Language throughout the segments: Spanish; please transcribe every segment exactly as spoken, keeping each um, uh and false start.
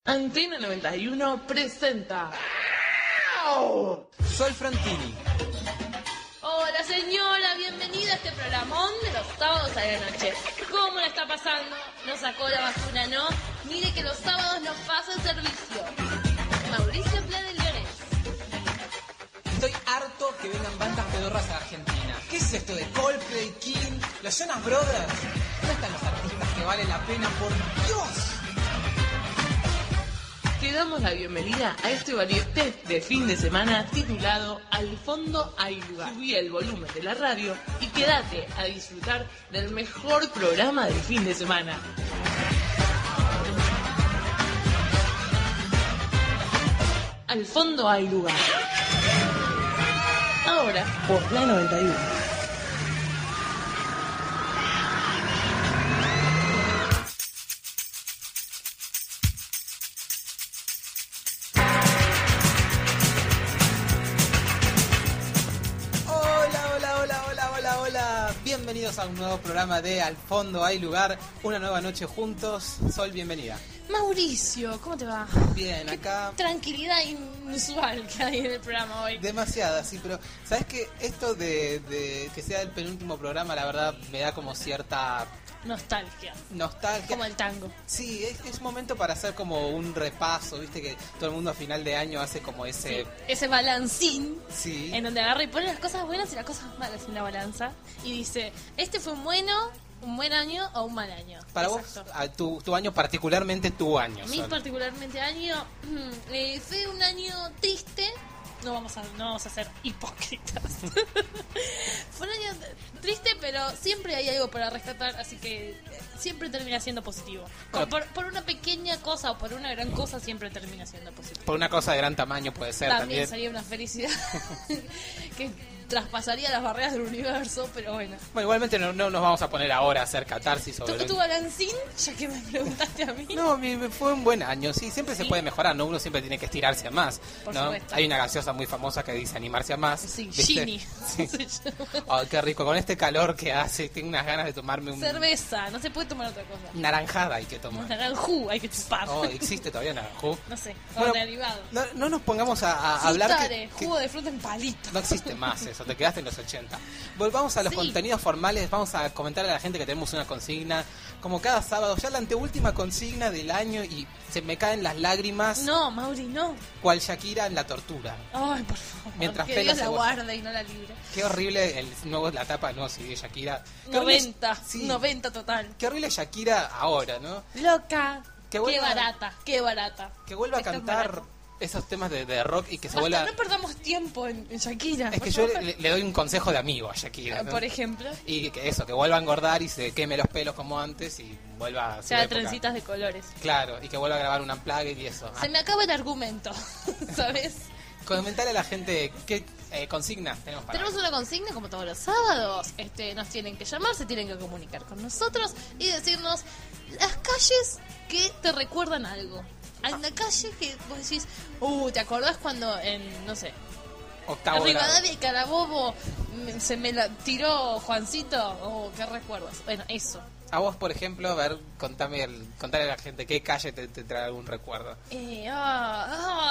Antena noventa y uno presenta Sol Frontini. Hola señora, bienvenida a este programón de los sábados a la noche. ¿Cómo la está pasando? ¿No sacó la basura, no? Mire que los sábados nos pasa el servicio. Mauricio Pla del Leones. Estoy harto que vengan bandas pedorras a Argentina. ¿Qué es esto de Coldplay, King, los Jonas Brothers? ¿Dónde están los artistas que valen la pena, por Dios? Te damos la bienvenida a este varieté de fin de semana titulado Al fondo hay lugar. Subí el volumen de la radio y quédate a disfrutar del mejor programa del fin de semana. Al fondo hay lugar. Ahora por la noventa y uno. Bienvenidos a un nuevo programa de Al Fondo Hay Lugar, una nueva noche juntos. Sol, bienvenida. Mauricio, ¿cómo te va? Bien, Qué acá... tranquilidad inusual que hay en el programa hoy. Demasiada, sí, pero ¿sabes qué? Esto de, de que sea el penúltimo programa, la verdad, me da como cierta... Nostalgia. Nostalgia. Como el tango. Sí, es, es momento para hacer como un repaso, viste que todo el mundo a final de año hace como ese... Sí, ese balancín. Sí. En donde agarra y pone las cosas buenas y las cosas malas en la balanza. Y dice, este fue un bueno, un buen año o un mal año. Para Exacto. vos, a tu, tu año, particularmente tu año. Mi Sol. particularmente año, eh, fue un año triste. No vamos a, no vamos a ser hipócritas. Fue un año triste, pero siempre hay algo para rescatar, así que siempre termina siendo positivo. Bueno, por, por una pequeña cosa o por una gran cosa siempre termina siendo positivo. Por una cosa de gran tamaño puede ser También también. sería una felicidad que traspasaría las barreras del universo, pero bueno. Bueno, igualmente no, no nos vamos a poner ahora a hacer catarsis sobre... ¿Tu, tu balancín? Ya que me preguntaste a mí. No, mi, me fue un buen año, sí, siempre se Sí. puede mejorar, ¿no? Uno siempre tiene que estirarse a más, Por ¿no? supuesto. Hay una gaseosa muy famosa que dice animarse a más. Sí, ¿viste? Ginny. Sí. Se llama. Ay, qué rico, con este calor que hace, tengo unas ganas de tomarme un... Cerveza, no se puede tomar otra cosa. Naranjada hay que Un tomar. naranjú hay que chupar. Oh, ¿existe todavía naranjú? No sé, o Bueno, derivado. No, no nos pongamos a, a hablar Frutare, que, que jugo de fruta en palito. no existe más eso, te quedaste en los ochenta. Volvamos a los Sí. contenidos formales, vamos a comentar a la gente que tenemos una consigna, como cada sábado, ya la anteúltima consigna del año y se me caen las lágrimas, No, Mauri, no. cual Shakira en la tortura. Ay, por favor. Mientras que pelo Dios se la borra. guarde y no la libre. Qué horrible el nuevo, la tapa, no, sí, de Shakira. Qué horrible- noventa, sí, noventa total. qué horrible Shakira ahora, ¿no? Loca. Que Qué vuelva- barata, qué barata. Que vuelva a Esto es cantar barato. esos temas de, de rock y que se Basta, vuelva... no perdamos tiempo en, en Shakira. Es por que yo favor. le, le doy un consejo de amigo a Shakira, ¿no? Por ejemplo, Y que eso, que vuelva a engordar y se queme los pelos como antes y vuelva a su sea de época. trencitas de colores. Claro, y que vuelva a grabar un unplugged y eso. Se me acaba el argumento, ¿sabes? Comentarle a la gente qué eh, consignas tenemos para Tenemos hoy. una consigna como todos los sábados. Este, nos tienen que llamar, se tienen que comunicar con nosotros y decirnos las calles que te recuerdan algo. Hay una calle que vos decís, uh, ¿te acordás cuando en, no sé, Octavo grado. Rivadavia y Carabobo me- se me la tiró Juancito? Oh, ¿qué recuerdas? Bueno, eso. A vos, por ejemplo, a ver, contame el, contale a la gente qué calle te, te trae algún recuerdo. Eh, ah,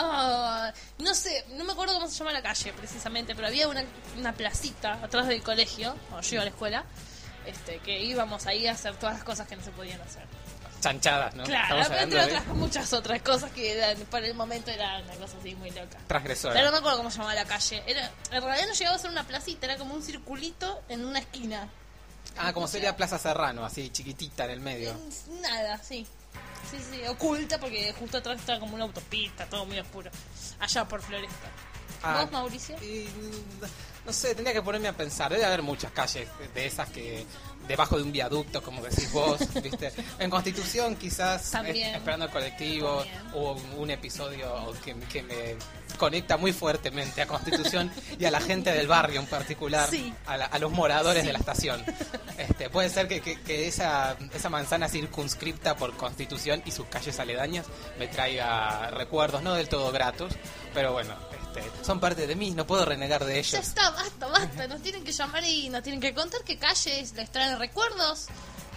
ah, no sé, no me acuerdo cómo se llama la calle precisamente, pero había una, una placita atrás del colegio, cuando yo iba a la escuela, este, que íbamos ahí a hacer todas las cosas que no se podían hacer. Chanchadas, ¿no? Claro, Estamos hablando entre de otras muchas otras cosas que eran, para el momento era una cosa así muy loca. transgresora. Pero no me acuerdo cómo se llamaba la calle. Era, en realidad no llegaba a ser una placita, era como un circulito en una esquina. Ah, como sería Plaza Serrano, así chiquitita en el medio. En- Nada, sí. Sí, sí, oculta porque justo atrás estaba como una autopista, todo muy oscuro. Allá por Floresta. Ah, ¿Vos, Mauricio? y, mm, no sé, tendría que ponerme a pensar. Debe haber muchas calles de esas que debajo de un viaducto, como decís vos, ¿viste? En Constitución quizás, También. eh, esperando el colectivo, También. hubo un, un episodio que, que me conecta muy fuertemente a Constitución y a la gente del barrio en particular, Sí. a, la- a los moradores Sí. de la estación. Este, puede ser que, que- que esa, esa manzana circunscripta por Constitución y sus calles aledañas me traiga recuerdos no del todo gratos, pero bueno, este, son parte de mí, no puedo renegar de Ya ellos. está, basta, basta. Nos tienen que llamar y nos tienen que contar qué calles les traen recuerdos,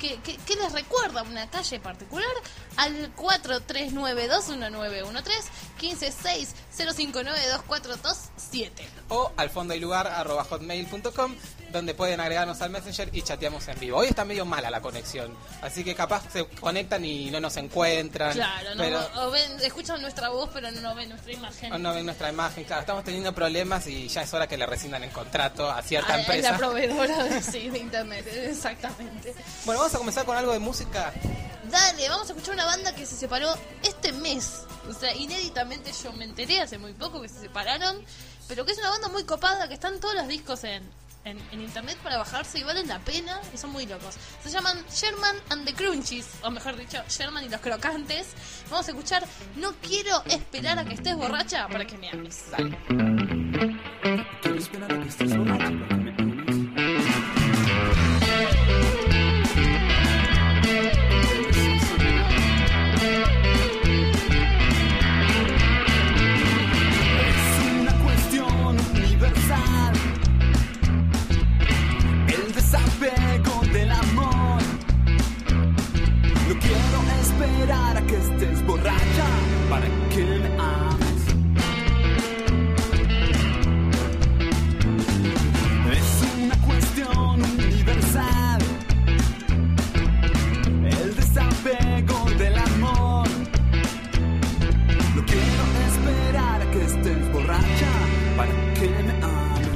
¿qué, qué, qué les recuerda una calle particular? Al cuatro tres nueve dos uno nueve uno tres, uno cinco seis cero cinco nueve dos cuatro dos siete. O al fondo y lugar arroba hotmail punto com, donde pueden agregarnos al Messenger y chateamos en vivo. Hoy está medio mala la conexión, así que capaz se conectan y no nos encuentran. Claro, pero... no, o ven, escuchan nuestra voz pero no ven nuestra imagen. O no ven nuestra imagen, claro, estamos teniendo problemas y ya es hora que le rescindan el contrato a cierta Ah, empresa. Es la proveedora de, sí, de internet, exactamente. Bueno, vamos a comenzar con algo de música. Dale, vamos a escuchar una banda que se separó este mes. O sea, inéditamente yo me enteré hace muy poco que se separaron, pero que es una banda muy copada, que están todos los discos en, en, en internet para bajarse y valen la pena y son muy locos. Se llaman Sherman and the Crunchies, o mejor dicho, Sherman y los Crocantes. Vamos a escuchar No quiero esperar a que estés borracha para que me ames. Dale. Quiero esperar a que estés borracha para que me ames. Esperar a que estés borracha para que me ames. Es una cuestión universal, el desapego del amor. No quiero esperar a que estés borracha para que me ames.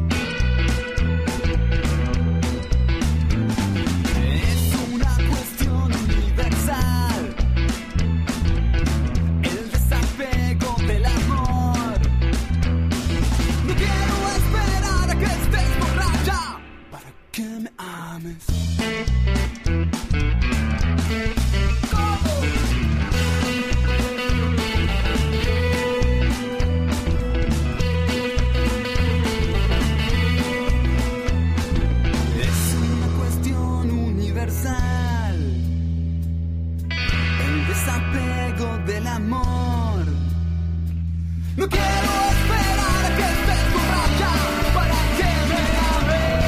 Es una cuestión universal, el desapego del amor. No quiero esperar a que estés borracha para que me ames. Es una cuestión universal, el desapego del amor. No quiero esperar a que estés borracha para que me ames.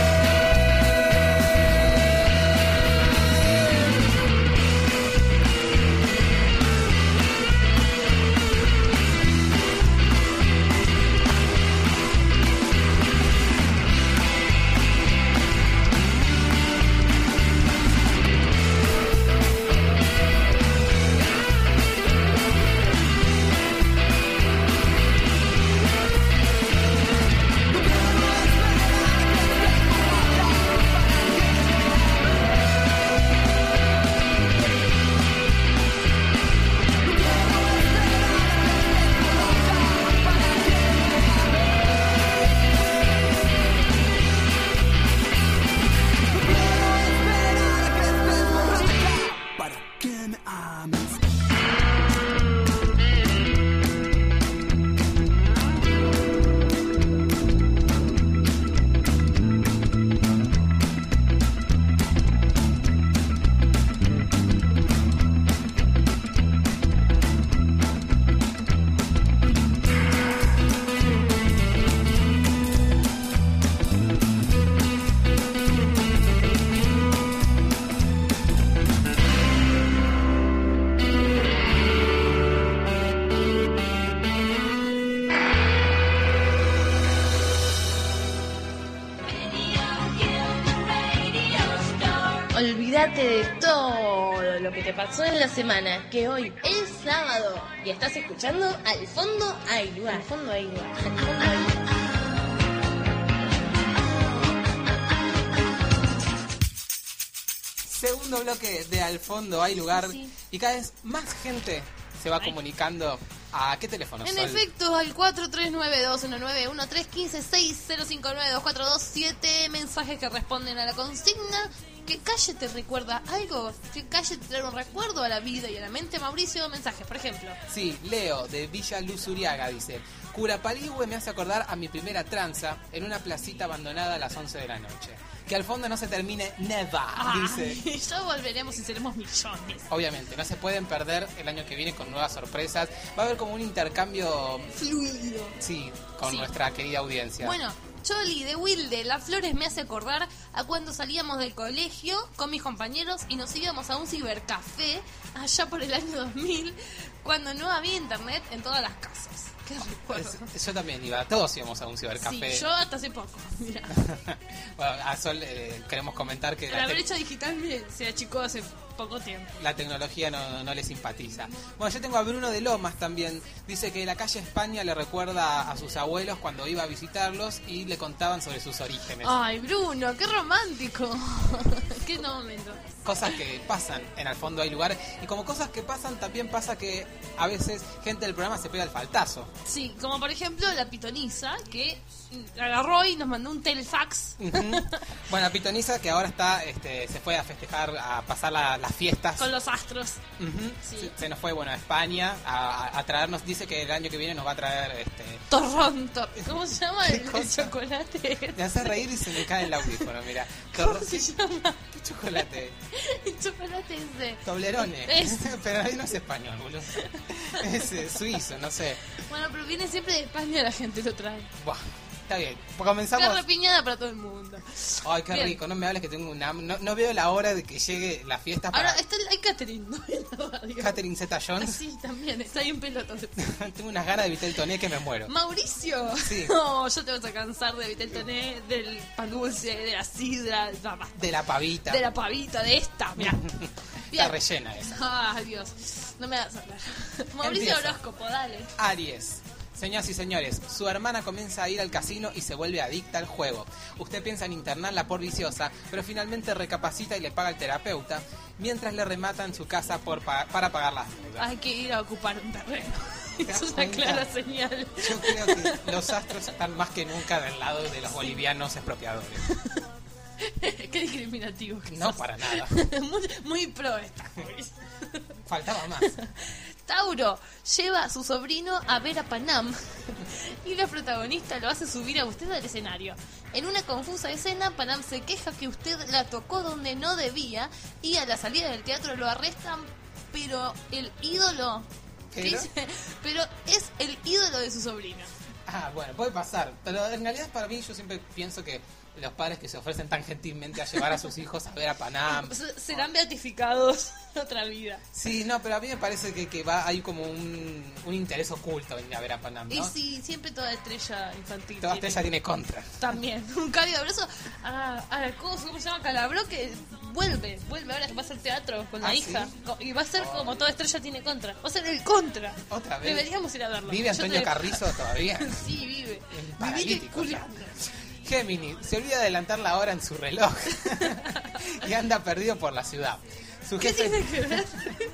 Para que me ames. Olvídate de todo lo que te pasó en la semana, que hoy es sábado y estás escuchando Al Fondo Hay Lugar. Al Fondo Hay Lugar. Al Fondo Hay Lugar. Segundo bloque de Al Fondo Hay Lugar. Sí. Y cada vez más gente se va comunicando. ¿A qué teléfono? En Sol? efecto, al cuatro tres nueve dos uno nueve uno tres, uno cinco seis cero cinco nueve dos cuatro dos siete. Mensajes que responden a la consigna. ¿Qué calle te recuerda algo? ¿Qué calle te trae un recuerdo a la vida y a la mente? Mauricio, mensajes, por ejemplo. Sí, Leo, de Villa Luz Uriaga, dice: Curapaligüe me hace acordar a mi primera tranza en una placita abandonada a las once de la noche. Que al fondo no se termine never, dice. Y ya volveremos y seremos millones. Obviamente, no se pueden perder el año que viene con nuevas sorpresas. Va a haber como un intercambio, Fluido. sí, con Sí. nuestra querida audiencia. Bueno, Choli de Wilde, Las Flores me hace acordar a cuando salíamos del colegio con mis compañeros y nos íbamos a un cibercafé allá por el año dos mil, cuando no había internet en todas las casas. Qué recuerdo. Es- Yo también iba, todos íbamos a un cibercafé. Sí, yo hasta hace poco. Mira, Bueno, a Sol eh, queremos comentar que la la, te- brecha digital me- se achicó hace poco tiempo. la tecnología no, no le simpatiza. Bueno, yo tengo a Bruno de Lomas también. Dice que la calle España le recuerda a sus abuelos cuando iba a visitarlos y le contaban sobre sus orígenes. Ay, Bruno, qué romántico. Qué momento. Cosas que pasan, en el fondo hay lugares. Y como cosas que pasan, también pasa que a veces gente del programa se pega el faltazo. Sí, como por ejemplo la pitoniza que agarró y nos mandó un telefax. Ujú. Bueno, Pitoniza, que ahora está, este, se fue a festejar, a pasar la- las fiestas. Con los astros. Ujú. Sí. se, se nos fue, bueno, a España a, a- a traernos. Dice que el año que viene nos va a traer, este, Torronto. ¿Cómo se llama ¿Qué el, el cosa? chocolate? me hace reír y se me cae el audífono, mira. ¿Cómo Torro- se llama? ¿Qué chocolate? El chocolate ese. Toblerone. Es. Pero ahí no es español, boludo. Es eh, suizo, no sé. Bueno, pero viene siempre de España, la gente lo trae. Buah, está bien. Pues comenzamos. Carne piñada para todo el mundo. Ay, qué Bien. rico. No me hables que tengo una ham- no, no veo la hora de que llegue la fiesta para Ahora está el, hay catering, ¿no? En la radio. Catherine Zeta-Jones. Sí, también, está ahí en pelotas. Tengo unas ganas de Vitel Toné que me muero. Mauricio. Sí. No, yo te vas a cansar de Vitel Toné, del pan dulce, de la sidra, de la, De la pavita. de la pavita, de esta. Mirá. Está rellena esa. Ay, Dios. No me hagas hablar. Mauricio Empieza. Horóscopo, dale. Aries. Señoras y señores, su hermana comienza a ir al casino y se vuelve adicta al juego. Usted piensa en internarla por viciosa, pero finalmente recapacita y le paga al terapeuta, mientras le rematan su casa por pa- para pagar las deudas. Hay que ir a ocupar un terreno. ¿Te das Es una cuenta? clara señal. Yo creo que los astros están más que nunca del lado de los bolivianos expropiadores. Qué discriminativo que No sos. para nada. muy, muy pro esta, Mauricio. Faltaba más. Tauro lleva a su sobrino a ver a Panam y la protagonista lo hace subir a usted al escenario. En una confusa escena, Panam se queja que usted la tocó donde no debía y a la salida del teatro lo arrestan, pero el ídolo... ¿Qué ¿Pero? dice? Pero es el ídolo de su sobrino. Ah, bueno, puede pasar. Pero en realidad para mí yo siempre pienso que los padres que se ofrecen tan gentilmente a llevar a sus hijos a ver a Panam. S- Serán beatificados en otra vida. Sí, no, pero a mí me parece que, que va hay como un, un interés oculto en ir a ver a Panam, ¿no? Y sí, siempre toda estrella infantil. Toda tiene- estrella tiene contra. También, un cambio de abrazo a, a Coso, ¿cómo se llama? Calabró, que vuelve, vuelve ahora que va a hacer teatro con la ¿Ah, hija. sí? Co- Y va a ser como toda estrella tiene contra. Va a ser el contra. ¿Otra vez? Deberíamos ir a verlo. ¿Vive Yo Antonio te- Carrizo todavía? Sí, vive. El Viví paralítico, culiando. Géminis, se olvida de adelantar la hora en su reloj y anda perdido por la ciudad. Su ¿Qué jefe... tiene que ver?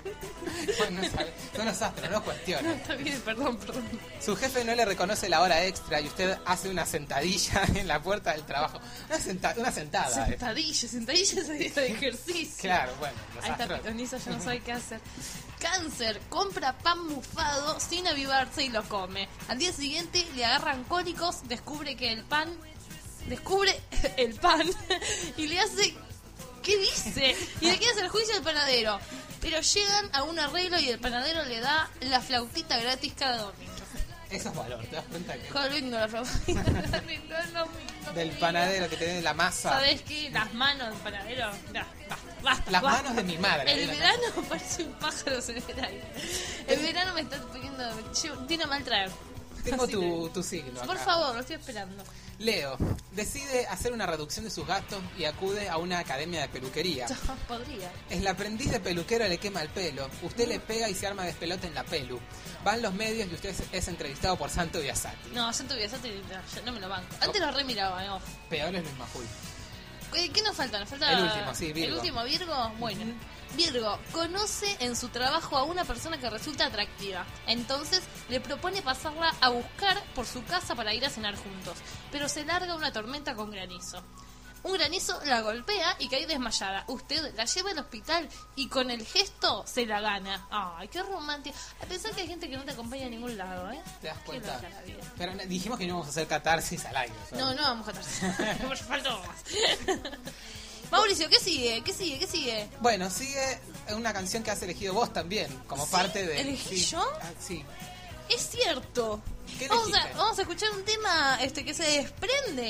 Bueno, no sabe- son los astros, no cuestiones. Está bien, perdón, perdón. Su jefe no le reconoce la hora extra y usted hace una sentadilla en la puerta del trabajo. Una, senta- una sentada. eh. Sentadilla, sentadilla es de ejercicio. Claro, bueno, los Ahí está astros. pitoniza, yo no sabe qué hacer. Cáncer, compra pan mufado sin avivarse y lo come. Al día siguiente le agarran cólicos, descubre que el pan... Descubre el pan y le hace... ¿Qué dice? Y le quiere hacer juicio al panadero. Pero llegan a un arreglo y el panadero le da la flautita gratis cada domingo. Eso es valor, ¿te das cuenta que Joder, lindo la flautita. Lindo el domingo, del mío. panadero que tiene la masa? ¿Sabes qué? Las manos del panadero. Ya, basta, basta. Las basta. manos de mi madre. El era- verano parece un pájaro en el aire. El verano me está pidiendo. yo- Tiene a mal traer. Tengo Así tu, que- tu signo Por acá. favor, lo estoy esperando. Leo, decide hacer una reducción de sus gastos y acude a una academia de peluquería. Podría. El aprendiz de peluquero le quema el pelo. Usted le pega y se arma despelote en la pelu. Van los medios y usted es, es entrevistado por Santo Biasati. No, yo tuviera no, no me lo banco. Antes lo remiraba, ¿no? Peor es Luis Majul. ¿Qué qué nos falta? Nos falta El último, sí, Virgo. ¿El último Virgo? Bueno. Virgo, conoce en su trabajo a una persona que resulta atractiva. Entonces le propone pasarla a buscar por su casa para ir a cenar juntos. Pero se larga una tormenta con granizo. Un granizo la golpea y cae desmayada. Usted la lleva al hospital y con el gesto se la gana. Ay, qué romántico. A pesar que hay gente que no te acompaña a ningún lado, ¿eh? ¿Te das Qué cuenta? loca la vida. Pero no- dijimos que no íbamos a hacer catarsis al aire. ¿sabes? No, no vamos a tratar. Por faltó más. Mauricio, ¿qué sigue? ¿Qué sigue? ¿Qué sigue? Bueno, sigue una canción que has elegido vos también, como ¿Sí? parte de... ¿Elegí sí. yo? Ah, sí. Es cierto. ¿Qué Vamos a, elegiste? vamos a escuchar un tema este que se desprende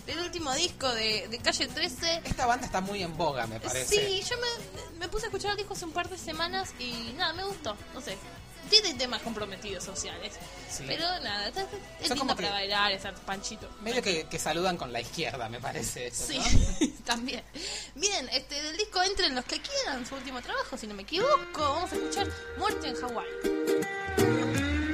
del último disco de, de Calle trece. Esta banda está muy en boga, me parece. Sí, yo me, me puse a escuchar el disco hace un par de semanas y nada, me gustó, no sé. Tiene temas comprometidos sociales. Sí. Pero nada, está, está- es Son lindo como para que- bailar, estar panchito. Medio que, que saludan con la izquierda, me parece. Eso, Sí, ¿no? también. Bien, este del disco Entren los que quieran, su último trabajo, si no me equivoco. Vamos a escuchar Muerte en Hawái.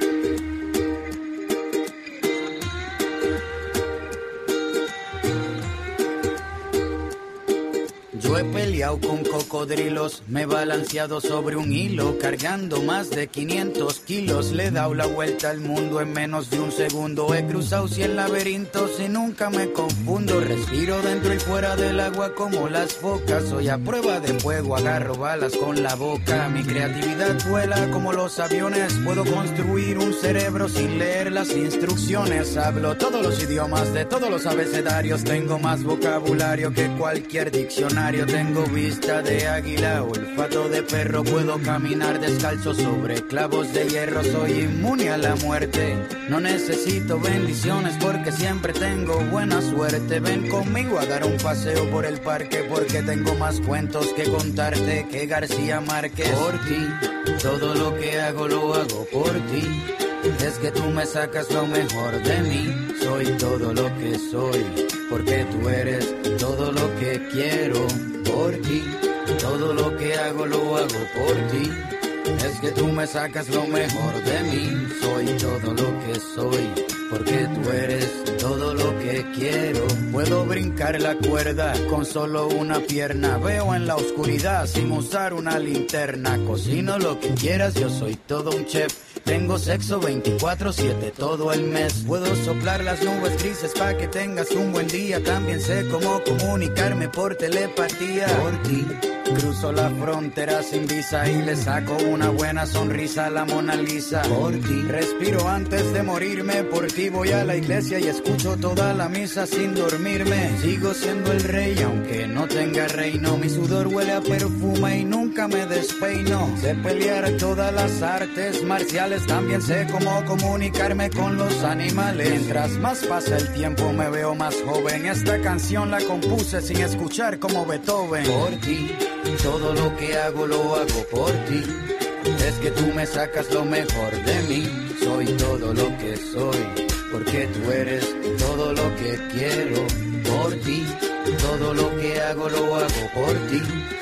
Yo he peleado con cocodrilos, me he balanceado sobre un hilo, cargando más de quinientos kilos. Le he dado la vuelta al mundo en menos de un segundo. He cruzado cien laberintos y nunca me confundo. Respiro dentro y fuera del agua como las focas. Soy a prueba de fuego, agarro balas con la boca. Mi creatividad vuela como los aviones. Puedo construir un cerebro sin leer las instrucciones. Hablo todos los idiomas de todos los abecedarios. Tengo más vocabulario que cualquier diccionario. Tengo vista de águila, olfato de perro. Puedo caminar descalzo sobre clavos de hierro. Soy inmune a la muerte. No necesito bendiciones porque siempre tengo buena suerte. Ven conmigo a dar un paseo por el parque porque tengo más cuentos que contarte que García Márquez. Por ti, todo lo que hago lo hago por ti. Es que tú me sacas lo mejor de mí. Soy todo lo que soy porque tú eres todo lo que quiero. Por ti, todo lo que hago lo hago por ti. Es que tú me sacas lo mejor de mí. Soy todo lo que soy porque tú eres todo lo que quiero. Puedo brincar la cuerda con solo una pierna. Veo en la oscuridad sin usar una linterna. Cocino lo que quieras, yo soy todo un chef. Tengo sexo veinticuatro siete todo el mes. Puedo soplar las nubes grises pa' que tengas un buen día. También sé cómo comunicarme por telepatía. Por ti, cruzo la frontera sin visa y le saco una buena sonrisa a la Mona Lisa. Por ti, respiro antes de morirme. Por ti voy a la iglesia y escucho toda la misa sin dormirme. Sigo siendo el rey aunque no tenga reino. Mi sudor huele a perfume y nunca me despeino. Sé pelear todas las artes marciales. También sé cómo comunicarme con los animales. Mientras más pasa el tiempo me veo más joven. Esta canción la compuse sin escuchar como Beethoven. Por ti, todo lo que hago lo hago por ti. Es que tú me sacas lo mejor de mí. Soy todo lo que soy porque tú eres todo lo que quiero. Por ti, todo lo que hago lo hago por ti.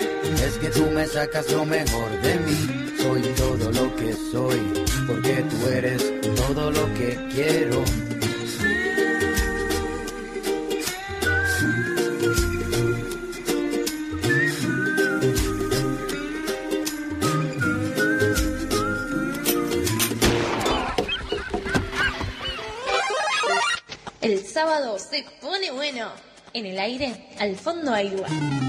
Es que tú me sacas lo mejor de mí. Soy todo lo que soy porque tú eres todo lo que quiero. El sábado se pone bueno. En el aire, al fondo hay lugar.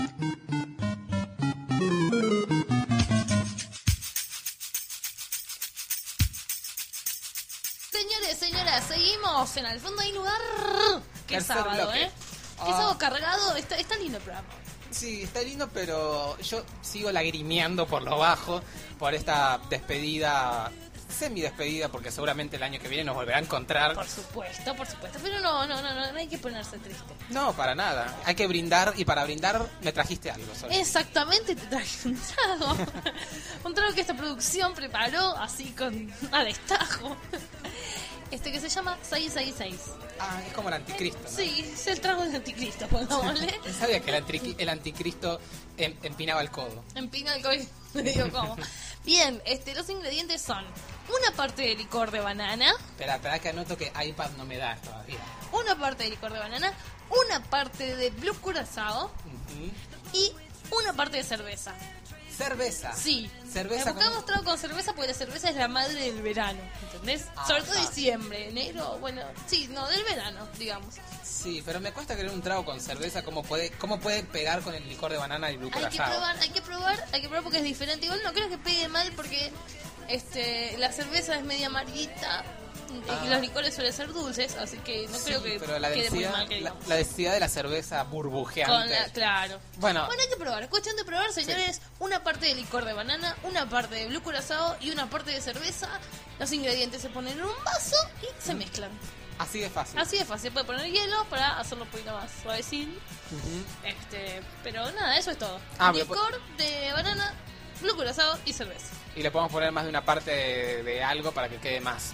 Señores, señoras, seguimos en Al Fondo Hay Lugar. Qué Tercer sábado, bloque. ¿eh? Qué Ah. sábado cargado. Está, está lindo el programa. Sí, está lindo, pero yo sigo lagrimeando por lo bajo por esta despedida, semi-despedida, porque seguramente el año que viene nos volverá a encontrar. Por supuesto, por supuesto. Pero no, no, no, no, no hay que ponerse triste. No, para nada. Hay que brindar, y para brindar me trajiste algo. Sol. Exactamente, te traje un trago. Un trago que esta producción preparó así con a destajo. Este que se llama seis seis seis. Ah, es como el anticristo, ¿no? Sí, es el trago del anticristo, pongámosle. ¿Sabía que el, antiqui- el anticristo em- empinaba el codo? Empina el coño. Me digo cómo. Bien, este, los ingredientes son una parte de licor de banana, Espera, espera que anoto que iPad no me da todavía. una parte de licor de banana, una parte de blue curazao Ujú. y una parte de cerveza. Cerveza. Sí. Cerveza Buscamos con- trago con cerveza porque la cerveza es la madre del verano, ¿entendés? Sobre todo Ajá. diciembre, enero, bueno, sí, no, del verano, digamos. Sí, pero me cuesta creer un trago con cerveza. ¿Cómo puede, cómo puede pegar con el licor de banana y blue Hay que curazao? probar, hay que probar, hay que probar porque es diferente. Igual no creo que pegue mal porque este la cerveza es media amarguita Ah. y los licores suelen ser dulces, así que no Sí, creo que pero la quede muy densidad, mal que la, digamos. la densidad de la cerveza burbujeante. Con la- claro. Bueno, Bueno, hay que probar. Es cuestión de probar, señores. Una parte de licor de banana, una parte de blue curazao y una parte de cerveza. Los ingredientes se ponen en un vaso y se mezclan. Así de fácil. Así de fácil, puede poner hielo para hacerlo un poquito más suavecín. Uh-huh. Este, pero nada, eso es todo. Ah, Licor de banana, blue curazao y cerveza. Y le podemos poner más de una parte de, de algo para que quede más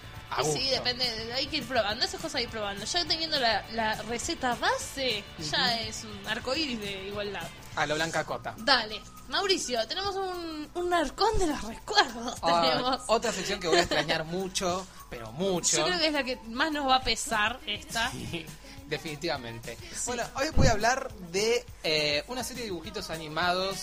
a Y gusto. sí, depende, hay que ir probando, esas cosas hay que ir probando. Ya teniendo la, la receta base, ya es un arcoíris de igualdad. A lo Blanca Cota. Dale, Mauricio, tenemos un, un arcón de los recuerdos. Ah, tenemos. otra sección que voy a extrañar mucho, pero mucho. Yo creo que es la que más nos va a pesar esta. Sí, definitivamente. Bueno, hoy voy a hablar de eh, una serie de dibujitos animados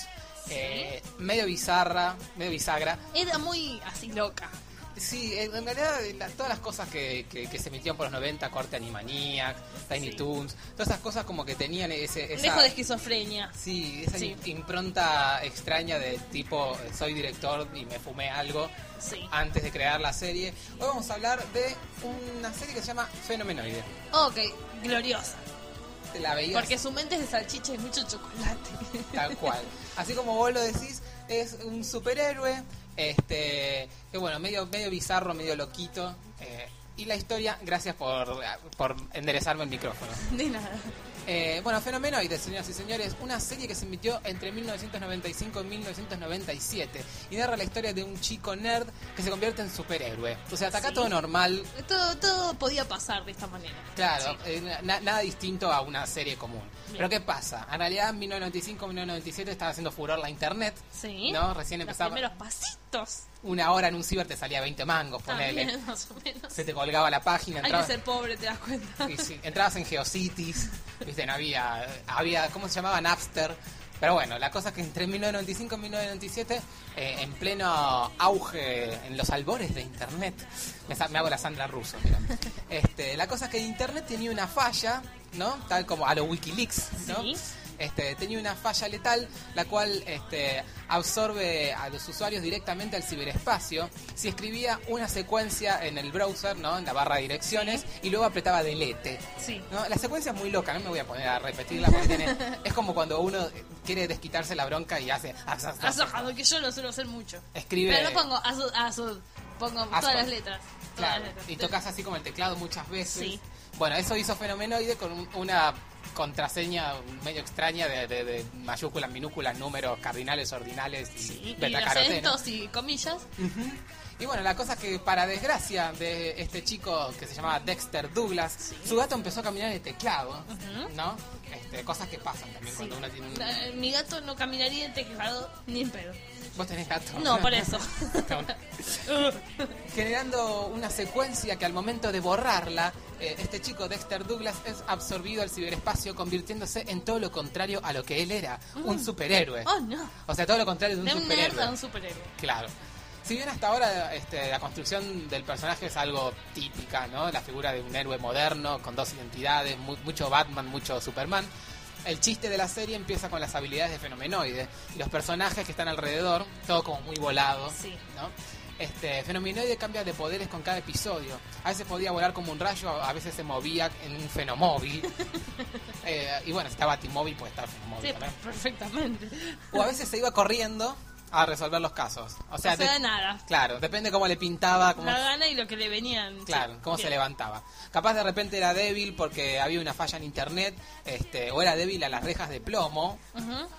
eh, medio bizarra, medio bisagra. Era muy así loca. Sí, en realidad la- todas las cosas que, que, que se emitieron por los noventa, corte Animaniacs, Tiny Sí. Toons, todas esas cosas como que tenían ese, esa, Lejos de esquizofrenia. sí, esa Sí. im- impronta extraña de tipo eh, soy director y me fumé algo Sí. antes de crear la serie. Hoy vamos a hablar de una serie que se llama Fenomenoide. Ok, gloriosa. ¿Te la veías? Porque su mente es de salchicha y mucho chocolate. Tal cual. Así como vos lo decís, es un superhéroe, este, que bueno, medio, medio bizarro, medio loquito. eh, y la historia, gracias por, por enderezarme el micrófono. De nada. Eh, bueno, Fenomenoide, señoras y señores, una serie que se emitió entre mil novecientos noventa y cinco y mil novecientos noventa y siete y narra la historia de un chico nerd que se convierte en superhéroe. O sea, hasta acá Sí. todo normal, Todo, todo podía pasar de esta manera. claro, Sí. eh, na- nada distinto a una serie común. Bien. Pero ¿qué pasa? En realidad en mil novecientos noventa y cinco, mil novecientos noventa y siete estaba haciendo furor la internet, Sí. ¿no? Recién Los empezaba. primeros pasitos. Una hora en un ciber te salía veinte mangos, ponele. También, más o menos. Se te colgaba la página, Hay que entrabas, ser pobre, te das cuenta. y sí, entrabas en Geocities, viste, no había, había, ¿cómo se llamaba? Napster. Pero bueno, la cosa es que entre mil novecientos noventa y cinco y mil novecientos noventa y siete, eh, en pleno auge, en los albores de internet, me, sa- me hago la Sandra Russo, mira. Este, la cosa es que internet tenía una falla, ¿no? Tal como a lo Wikileaks, ¿no? Sí. Este, tenía una falla letal, la cual este, absorbe a los usuarios directamente al ciberespacio si escribía una secuencia en el browser, ¿no? En la barra de direcciones, y luego apretaba delete. Sí. ¿No? La secuencia es muy loca, no me voy a poner a repetirla porque tiene- es como cuando uno quiere desquitarse la bronca y hace Azojado, que yo lo suelo hacer mucho. escribe Pero no pongo azul, azul. Pongo todas Azul. las letras. Todas claro, las letras. y tocas así como el teclado muchas veces. Sí. Bueno, eso hizo Fenomenoide con un- una contraseña medio extraña de, de- de mayúsculas, minúsculas, números cardinales, ordinales y Sí, y betacaroteno. acentos y comillas. Ujú. Y bueno, la cosa es que para desgracia de este chico que se llamaba Dexter Douglas, su gato empezó a caminar en teclado, Ujú. ¿no? Este, cosas que pasan también Sí. cuando uno tiene un... Eh, Mi gato no caminaría en teclado ni en pedo. ¿Vos tenés gato? No, por eso. Generando una secuencia que al momento de borrarla, eh, este chico Dexter Douglas es absorbido al ciberespacio, convirtiéndose en todo lo contrario a lo que él era, un superhéroe. Oh, no. O sea, todo lo contrario de un De un nerd superhéroe. a un superhéroe. Claro. Si bien hasta ahora este, la construcción del personaje es algo típica, ¿no? La figura de un héroe moderno con dos identidades, mu- mucho Batman, mucho Superman. El chiste de la serie empieza con las habilidades de Fenomenoide y los personajes que están alrededor, todo como muy volado, Sí. ¿no? Este, Fenomenoide cambia de poderes con cada episodio. A veces podía volar como un rayo, a veces se movía en un fenomóvil. Eh, y bueno, si está Batimóvil, puede estar fenomóvil Sí, también. perfectamente. O a veces se iba corriendo a resolver los casos. O sea, O sea, de- nada. claro, depende cómo le pintaba, cómo, La gana y lo que le venían. claro, Sí, cómo se bien. levantaba. Capaz de repente era débil porque había una falla en internet, este, o era débil a las rejas de plomo. Ujú.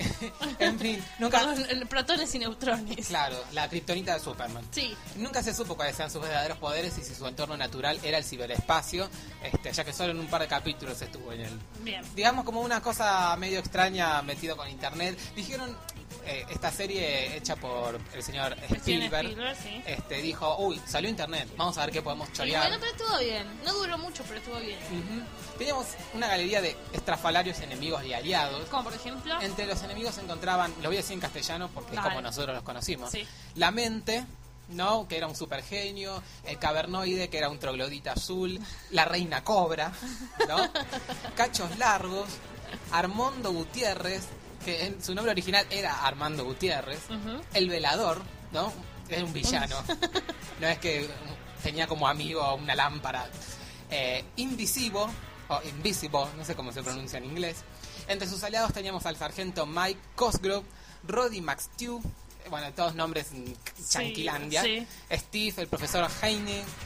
En fin, nunca... Con los- el- protones y neutrones. Claro, la kriptonita de Superman. Sí. Nunca se supo cuáles eran sus verdaderos poderes y si su entorno natural era el ciberespacio, este, ya que solo en un par de capítulos estuvo en él. Bien. Digamos como una cosa medio extraña metido con internet. Dijeron, eh, esta serie hecha por el señor Steven Spielberg, Spielberg, sí. este, dijo, uy, salió internet, vamos a ver qué podemos Y chorear. bueno, pero estuvo bien. No duró mucho, pero estuvo bien. Ujú. Teníamos una galería de estrafalarios enemigos y aliados. Como por ejemplo. Entre los enemigos se encontraban, lo voy a decir en castellano porque es Dale. como nosotros los conocimos, Sí. la mente, ¿no? Que era un super genio, el cavernoide, que era un troglodita azul, la reina cobra, ¿no? Cachos largos, Armando Gutiérrez, que en su nombre original era Armando Gutiérrez, Ujú. el velador, ¿no? Era un villano, no es que tenía como amigo una lámpara, eh, Invisible, o Invisible, no sé cómo se pronuncia en inglés. Entre sus aliados teníamos al sargento Mike Cosgrove, Roddy McStew, bueno, todos nombres mm, Chanquilandia, sí. Steve, el profesor Heine,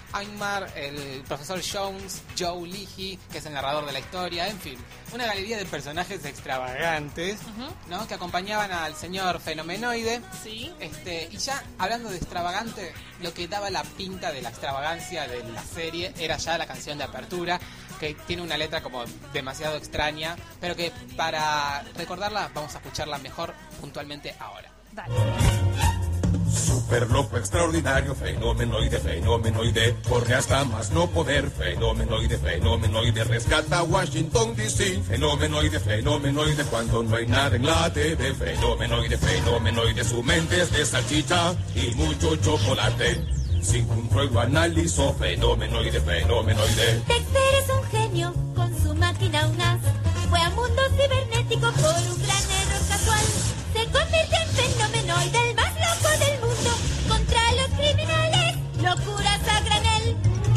Ingmar, el profesor Jones, Joe Leahy, que es el narrador de la historia, en fin, una galería de personajes extravagantes, Ujú. ¿no? Que acompañaban al señor Fenomenoide. Sí. Este, y ya hablando de extravagante, lo que daba la pinta de la extravagancia de la serie era ya la canción de apertura, que tiene una letra como demasiado extraña, pero que para recordarla vamos a escucharla mejor puntualmente ahora. Dale. Super loco, extraordinario, fenomenoide, fenomenoide, corre hasta más no poder, fenomenoide, fenomenoide, rescata a Washington D C, fenomenoide, fenomenoide, cuando no hay nada en la T V, fenomenoide, fenomenoide, su mente es de salchicha y mucho chocolate, sin control lo analizó, fenomenoide, fenomenoide. Dexter es un genio con su máquina U N A S. Fue a mundo cibernético por un gran error casual. Se convirtió en fenomenoide, el más loco del mundo. Contra los criminales, locuras a granel.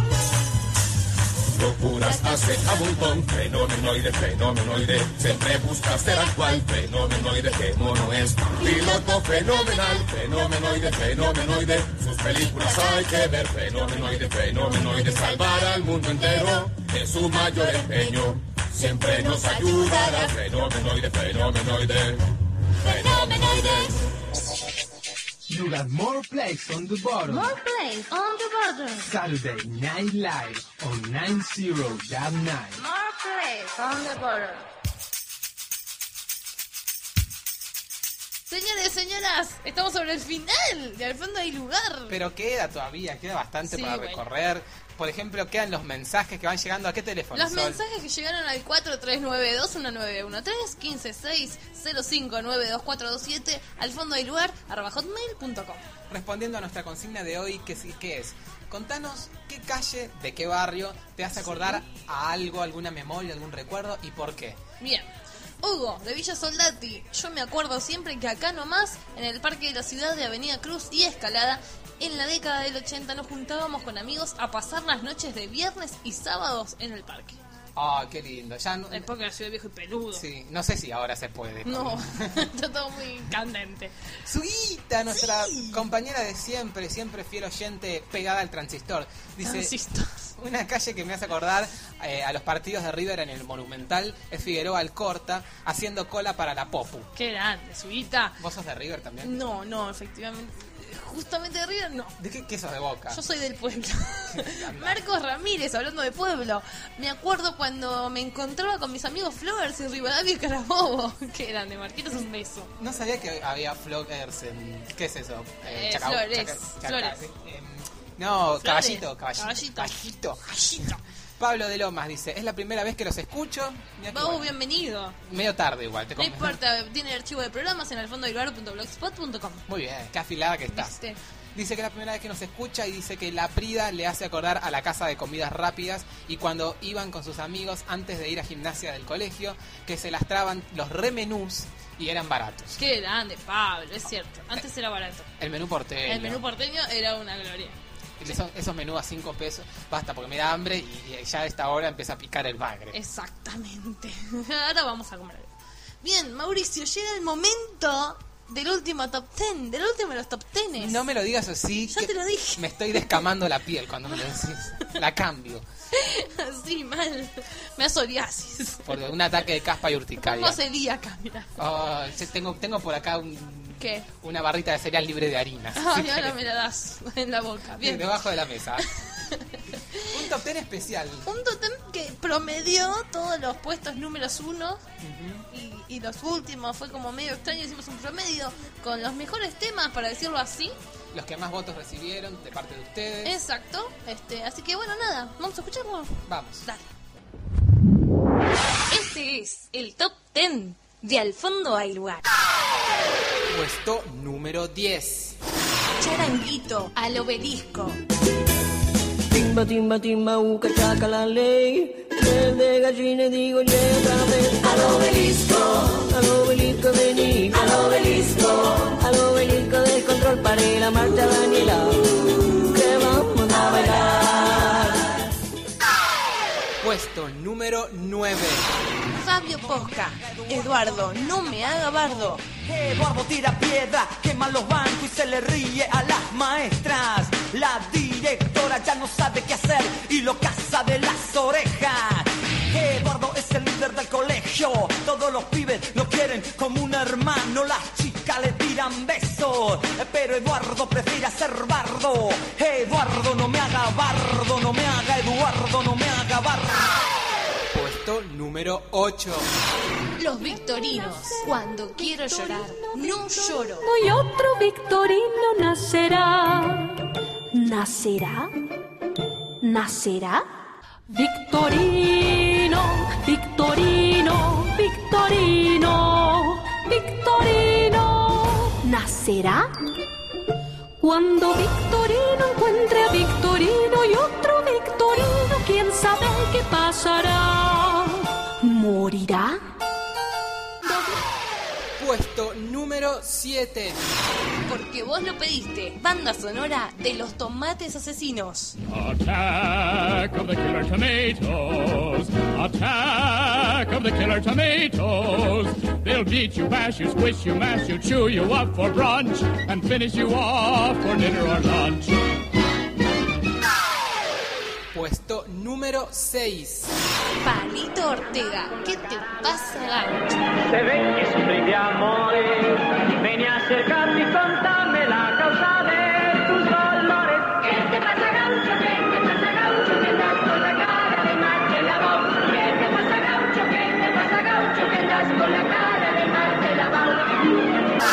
Locuras hace a montón, fenomenoide, fenomenoide, siempre busca ser actual, fenomenoide, que mono es, piloto fenomenal, fenomenoide, fenomenoide, sus películas hay que ver, fenomenoide, fenomenoide, salvar al mundo entero es su mayor empeño, siempre nos ayudará, fenomenoide, fenomenoide, fenomenoide. You got more plays on the bottom. More plays on the border. Saturday Night Live on nine zero nine. More plays on the border. Señores, señoras, estamos sobre el final de Al fondo hay lugar. Pero queda todavía, queda bastante Sí, para bueno. recorrer. Por ejemplo, quedan los mensajes que van llegando. ¿A qué teléfono, Los Sol? mensajes que llegaron al cuatro tres nueve dos uno nueve uno tres, uno cinco seis cero cinco nueve dos cuatro dos siete, al fondo hay lugar, arroba hotmail punto com. Respondiendo a nuestra consigna de hoy, que, sí- que es, contanos qué calle, de qué barrio te hace acordar a algo, alguna memoria, algún recuerdo y por qué. Bien. Hugo, de Villa Soldati. Yo me acuerdo siempre que acá nomás, en el parque de la ciudad de Avenida Cruz y Escalada, en la década del ochenta nos juntábamos con amigos a pasar las noches de viernes y sábados en el parque. Ah, qué lindo. Ya no, El parque de la ciudad viejo y peludo. sí, no sé si ahora se puede. No, está todo muy candente. Suita, nuestra compañera de siempre, siempre fiel oyente pegada al transistor. Dice, Transistor. una calle que me hace acordar eh, a los partidos de River en el Monumental es Figueroa Alcorta, haciendo cola para la Popu. Qué grande, Suita. ¿Vos sos de River también? No, no, efectivamente. Justamente de River, no. ¿De qué, qué sos de Boca? Yo soy del pueblo. Marcos Ramírez, hablando de pueblo. Me acuerdo cuando me encontraba con mis amigos Flowers en Rivadavia y Carabobo. Qué grande, Marquitos, un beso. No sabía que había floggers en... ¿Qué es eso? Eh, Chacao- flores, chaca- chaca- flores. sí. Em, no, Flores. caballito, caballito. Caballito. Caballito. Caballito. Pablo de Lomas dice, es la primera vez que los escucho. Mirá qué Vamos, bueno. bienvenido. Medio tarde igual, te No com- importa, tiene el archivo de programas en alfondoilbar punto blogspot punto com. Muy bien, qué afilada que estás. ¿Viste? Dice que es la primera vez que nos escucha y dice que la Prida le hace acordar a la casa de comidas rápidas y cuando iban con sus amigos antes de ir a gimnasia del colegio, que se lastraban los remenús y eran baratos. Qué grande, Pablo, es cierto. Antes era barato. El menú porteño. El menú porteño era una gloria. Esos, esos menús a cinco pesos, basta porque me da hambre y, y ya a esta hora empieza a picar el bagre. Exactamente. Ahora vamos a comer algo. Bien, Mauricio, llega el momento del último top ten, del último de los top tenes. No me lo digas así. Ya que te lo dije. Me estoy descamando la piel cuando me lo decís. La cambio. Así, mal. Me da psoriasis. Por un ataque de caspa y urticaria. ¿Cómo sería acá, mira? Oh, sí, tengo, tengo por acá un, ¿Qué? una barrita de cereal libre de harina. Ay, ahora me la das en la boca. Bien. Debajo de la mesa. Un top ten especial. Un totem que promedió todos los puestos números uno y, y los últimos fue como medio extraño. Hicimos un promedio con los mejores temas, para decirlo así. Los que más votos recibieron de parte de ustedes. Exacto. Este, así que bueno, nada, vamos a escucharlo. Vamos. Dale. Este es el top ten de Al fondo hay lugar. Puesto número diez. Charanguito al obelisco. Timba, timba, timba, uca, chaca la ley. Miel de gallina digo ya otra vez. Al obelisco, al obelisco vení. Al obelisco, al obelisco de control para la marcha Daniela. Que vamos a bailar. Puesto número nueve. Fabio Posca. Eduardo, no me haga bardo. Eduardo tira piedra, quema los bancos y se le ríe a las maestras. La directora ya no sabe qué hacer y lo caza de las orejas. Eduardo es el líder del colegio, todos los pibes lo quieren como un hermano, las chicas le tiran besos, pero Eduardo prefiere ser bardo. Eduardo, no me haga bardo, no me haga Eduardo, no me haga bardo. Puesto número ocho. Los Victorinos. Cuando quiero llorar, no lloro. Y otro Victorino nacerá. ¿Nacerá? ¿Nacerá? Victorino, Victorino, Victorino, Victorino. ¿Nacerá? Cuando Victorino encuentre a Victorino y otro Victorino, quién sabe qué pasará. ¿Morirá? Puesto número siete. Porque vos lo pediste. Banda sonora de Los Tomates Asesinos. Attack of the Killer Tomatoes. Attack of the Killer Tomatoes. They'll beat you, bash you, squish you, mash you, chew you up for brunch and finish you off for dinner or lunch. Puesto número seis. Palito Ortega, ¿qué te pasa, gaucho? Se ve que sufrí de amores. Ven y acércate y contame la causa de tus dolores. ¿Qué te pasa, gaucho? ¿Qué te pasa, gaucho? Que andas con la cara de macho en la voz. ¿Qué te pasa, gaucho? ¿Qué te pasa, gaucho? Que andas con la cara de macho en la voz.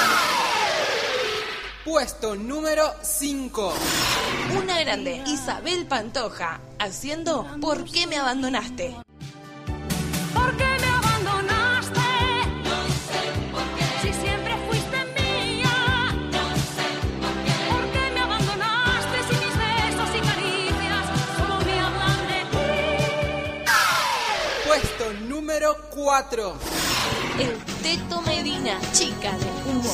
Puesto número cinco. Una grande, Isabel Pantoja, haciendo ¿Por qué me abandonaste? ¿Por qué me abandonaste? No sé por qué. Si siempre fuiste mía. No sé por qué. ¿Por qué me abandonaste si mis besos y caricias solo me hablan de ti? Puesto número cuatro. El Teto Medina, chica del humor.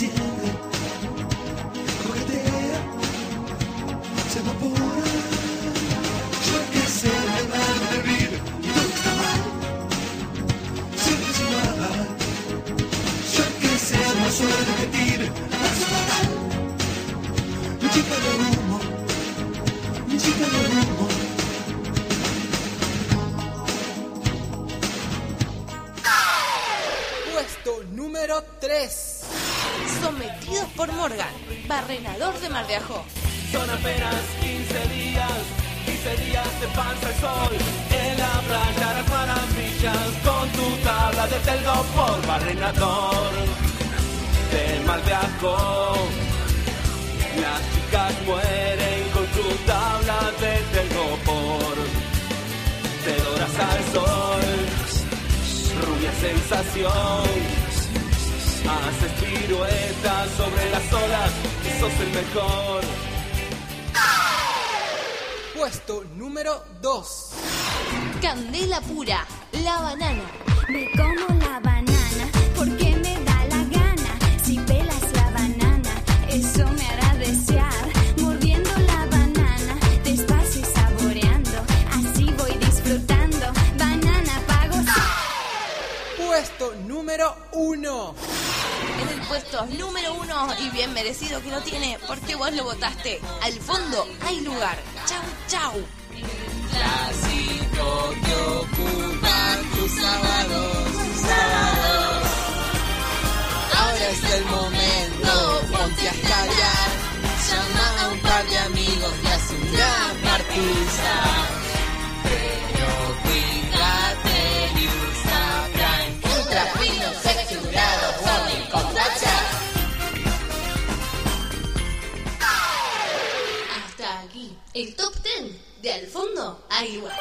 Se evapora. Yo que sé de mal de vivir y todo está mal. Siempre es igual. Yo que sé no suelo repetir. Paso fatal. Mi chica de humo. Mi chica de humo. Puesto número tres. Sometidos por Morgan, barrenador de Mar de Ajó. Son apenas quince días, quince días de panza al sol. En la playa las maravillas, con tu tabla de telgopor. Barrenador del Mar de Ajó. Las chicas mueren con tu tabla de telgopor. Te doras al sol, rubia sensación. Haces piruetas sobre las olas y sos el mejor. Puesto número dos. Candela pura, la banana. Me como la banana porque me da la gana. Si pelas la banana, eso me hará desear. Mordiendo la banana, despacio y saboreando. Así voy disfrutando. Banana pago. Puesto número uno. En el puesto número uno y bien merecido que lo tiene, porque vos lo votaste. Al fondo hay lugar. Chau, chau. Clásico que ocupan tus sábados, sábados. Ahora es el momento, ponte a estallar. Llama a un par de amigos y haz una partida. Pero cuídate y usa Frank Ultra fino, texturado, warning con tacha. Hasta aquí, el top diez de Al fondo hay lugar.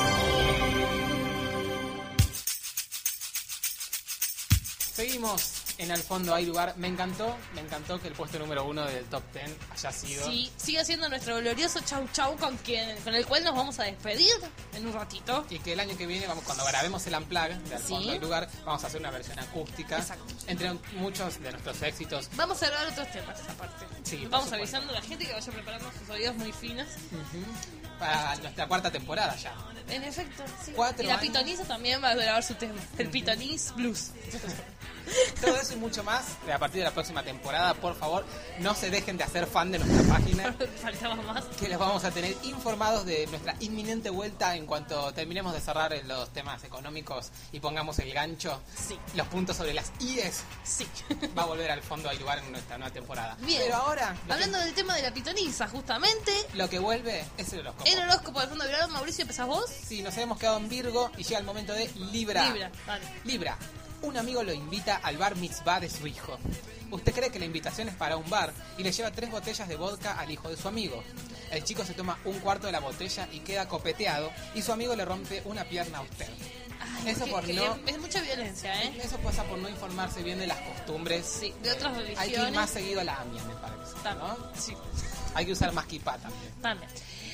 Seguimos En el fondo hay lugar. Me encantó, me encantó que el puesto número uno del top diez haya sido. Sí, sigue siendo nuestro glorioso chau chau con quien, con el cual nos vamos a despedir en un ratito. Y que el año que viene, vamos, cuando grabemos el Unplugged de Al Fondo Sí. hay lugar, vamos a hacer una versión acústica. Exacto. Entre muchos de nuestros éxitos. Vamos a hablar otros temas aparte. Sí, por vamos supuesto. avisando a la gente que vaya preparando sus oídos muy finos. Ujú. Para nuestra cuarta temporada ya. En efecto, sí. Cuatro y la años. pitoniza también va a grabar su tema. El pitoniz blues. Todo eso y mucho más a partir de la próxima temporada. Por favor, no se dejen de hacer fan de nuestra página. Faltaba más. Que los vamos a tener informados de nuestra inminente vuelta en cuanto terminemos de cerrar los temas económicos y pongamos el gancho. Sí. Los puntos sobre las íes. Sí. Va a volver al fondo a lugar en nuestra nueva temporada. Bien. Pero ahora, lo Hablando del tema de la pitoniza, justamente. que, lo que vuelve es el horóscopo. El horóscopo del fondo virado, Mauricio, ¿empezás vos? Sí, nos habíamos quedado en Virgo y llega el momento de Libra. Libra, vale. Libra. Un amigo lo invita al bar mitzvah de su hijo. Usted cree que la invitación es para un bar y le lleva tres botellas de vodka al hijo de su amigo. El chico se toma un cuarto de la botella y queda copeteado y su amigo le rompe una pierna a usted. Ay, Eso que- por que no... le- es mucha violencia, ¿eh? Eso pasa por no informarse bien de las costumbres. Sí, de otras Hay que ir religiones. más seguido a la A M I A, me parece. También, ¿no? sí. Hay que usar más kipá también. También.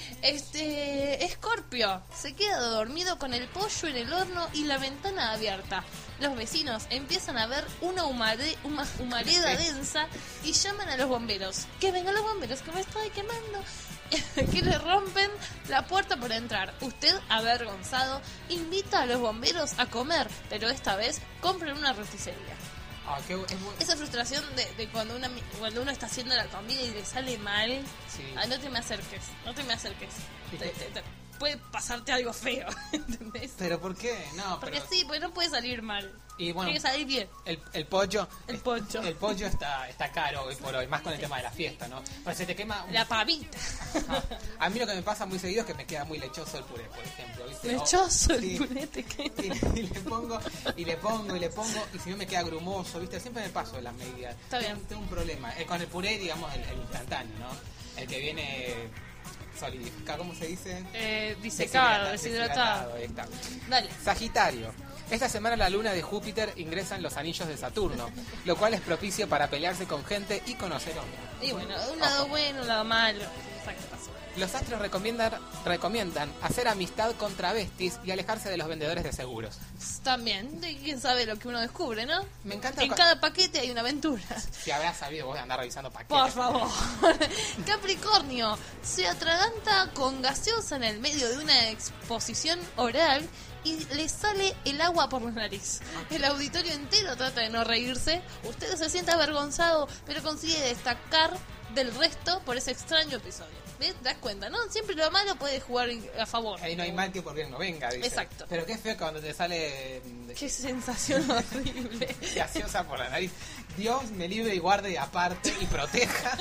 Este, Escorpio se queda dormido con el pollo en el horno y la ventana abierta. Los vecinos empiezan a ver una humare- uma- humareda densa y llaman a los bomberos. Que vengan los bomberos, que me estoy quemando. Que le rompen la puerta por entrar. Usted, avergonzado, invita a los bomberos a comer, pero esta vez compren una roticería. Ah, qué bu- es bu- Esa frustración de, de cuando, una, cuando uno está haciendo la comida y le sale mal. Sí. Ah, no te me acerques, no te me acerques. ¿Y Te- qué? te- te- puede pasarte algo feo, ¿entendés? ¿Pero por qué? No, Porque pero... sí, porque no puede salir mal. Y bueno, Tiene que salir bien. el, el pollo... El pollo. El pollo está, está caro hoy por hoy, más con el tema de la fiesta, ¿no? Pues se te quema... un- La pavita. Ajá. A mí lo que me pasa muy seguido es que me queda muy lechoso el puré, por ejemplo. ¿viste? Lechoso O- el sí. puré te queda. Y, y le pongo, y le pongo, y le pongo, y si no me queda grumoso, ¿viste? Siempre me paso de las medidas. Está bien. Tengo, tengo un problema. Eh, con el puré, digamos, el, el instantáneo, ¿no? El que viene solidificado, ¿cómo se dice? Eh, disecado, Deshidratado, deshidratado. ahí está. Dale. Sagitario. Esta semana la luna de Júpiter ingresa en los anillos de Saturno, lo cual es propicio para pelearse con gente y conocer hombres. Y bueno, un lado bueno, un lado malo. Exacto, pasó. Los astros recomiendan, recomiendan hacer amistad con travestis y alejarse de los vendedores de seguros. También, de quién sabe lo que uno descubre, ¿no? Me encanta En cu- cada paquete hay una aventura. Si habrás sabido vos de andar revisando paquetes. Por favor. Capricornio se atraganta con gaseosa en el medio de una exposición oral y le sale el agua por la nariz. El auditorio entero trata de no reírse. Usted se siente avergonzado, pero consigue destacar del resto por ese extraño episodio. ¿Ves? ¿Te das cuenta? ¿No? Siempre lo malo puede jugar a favor. Ahí no hay mal que por bien no venga, dice. Exacto. Pero qué feo cuando te sale mm, Qué sensación horrible. gaseosa por la nariz. Dios me libre y guarde aparte y proteja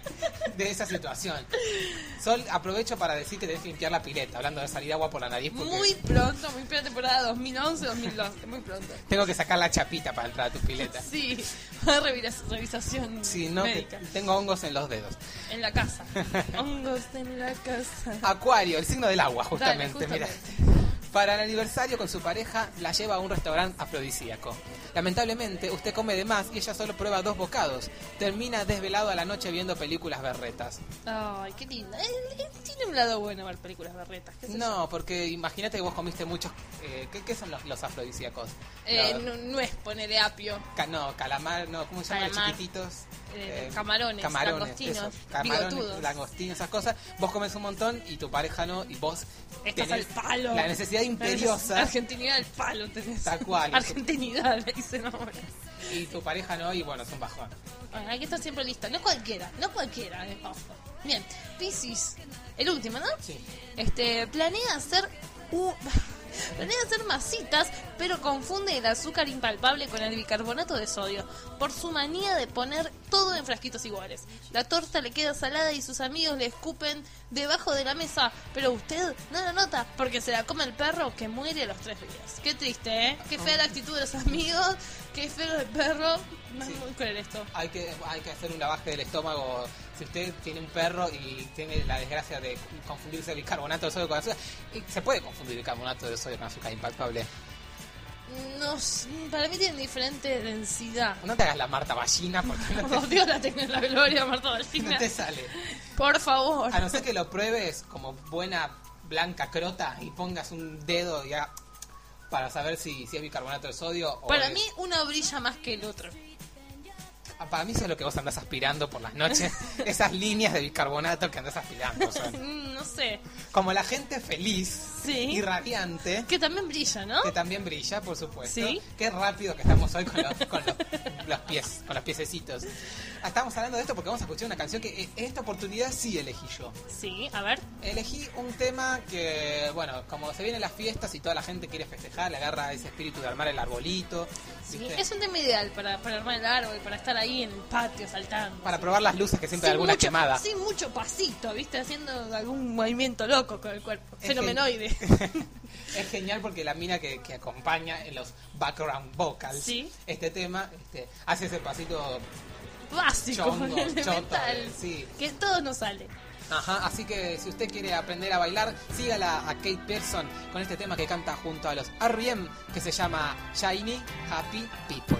de esa situación. Sol, aprovecho para decir que tenés que limpiar la pileta, hablando de salir agua por la nariz. Porque Muy pronto, muy pronto, temporada dos mil once dos mil doce, muy pronto. tengo que sacar la chapita para entrar a tu pileta. Sí, una revis- revisación Si no, que médica. tengo hongos en los dedos. En la casa. Hongos en la casa. Acuario, el signo del agua, justamente. Dale, Mira. justamente. Para el aniversario con su pareja, la lleva a un restaurante afrodisíaco. Lamentablemente, usted come de más y ella solo prueba dos bocados. Termina desvelado a la noche viendo películas berretas. Ay, qué linda. Él, él tiene un lado bueno ver películas berretas. ¿Qué sé yo? No, porque imagínate que vos comiste muchos... Eh, ¿qué, qué son los, los afrodisíacos? Eh, Los- no, no es ponerle apio. ca- no, calamar, no, ¿cómo se llaman los Calamar. chiquititos? Eh, camarones, langostinos, eso, camarones, bigotudos. langostinos, esas cosas. Vos comes un montón y tu pareja no, y vos Estás tenés al palo. la necesidad imperiosa. Argentinidad al palo tenés. Tal cual. Argentinidad, le dicen ahora. Y tu pareja no, y bueno, es un bajón. Bueno, hay que estar siempre listo. No cualquiera, no cualquiera. eh, ojo. Bien, Piscis, el último, ¿no? Sí. Este, planea hacer un... Planea hacer masitas, pero confunde el azúcar impalpable con el bicarbonato de sodio, por su manía de poner todo en frasquitos iguales. La torta le queda salada y sus amigos le escupen debajo de la mesa, pero usted no lo nota porque se la come el perro que muere a los tres días. Qué triste, ¿eh? Qué fea la actitud de los amigos, qué feo el perro. No es muy cruel esto. Hay que, hay que hacer un lavaje del estómago. Si usted tiene un perro y tiene la desgracia de confundirse el bicarbonato de sodio con azúcar, y se puede confundir bicarbonato de sodio con azúcar impalpable. No, s- para mí tienen diferente densidad. No te hagas la Marta Ballina porque no te, Oh, Dios la tenga en la gloria, Marta no Ballina. te sale. Por favor. A no ser que lo pruebes como buena blanca crota y pongas un dedo ya para saber si, si es bicarbonato de sodio o Para es- mí uno brilla más que el otro. Ah, para mí eso es lo que vos andás aspirando por las noches. Esas líneas de bicarbonato que andás aspirando son Mm, no sé. como la gente feliz Sí. y radiante. Que también brilla, ¿no? Que también brilla, por supuesto. Sí. Qué rápido que estamos hoy con los, con los, los pies, con los piececitos. Ah, Estamos hablando de esto porque vamos a escuchar una canción que eh, en esta oportunidad sí elegí yo. Sí, a ver. Elegí un tema que, bueno, como se vienen las fiestas y toda la gente quiere festejar, le agarra ese espíritu de armar el arbolito. Sí, ¿viste? es un tema ideal para, para armar el árbol, para estar ahí en el patio saltando. Para probar las luces que siempre hay Sin alguna mucho, quemada. Sin mucho pasito, ¿viste? Haciendo algún movimiento loco con el cuerpo. Es Fenomenoide. Es genial porque la mina que, que acompaña en los background vocals Sí. este tema este, hace ese pasito Básico, chongo, elemental. choto, sí. Que todo nos sale. Ajá, así que si usted quiere aprender a bailar, sígala a Kate Pearson con este tema que canta junto a los R E M que se llama Shiny Happy People.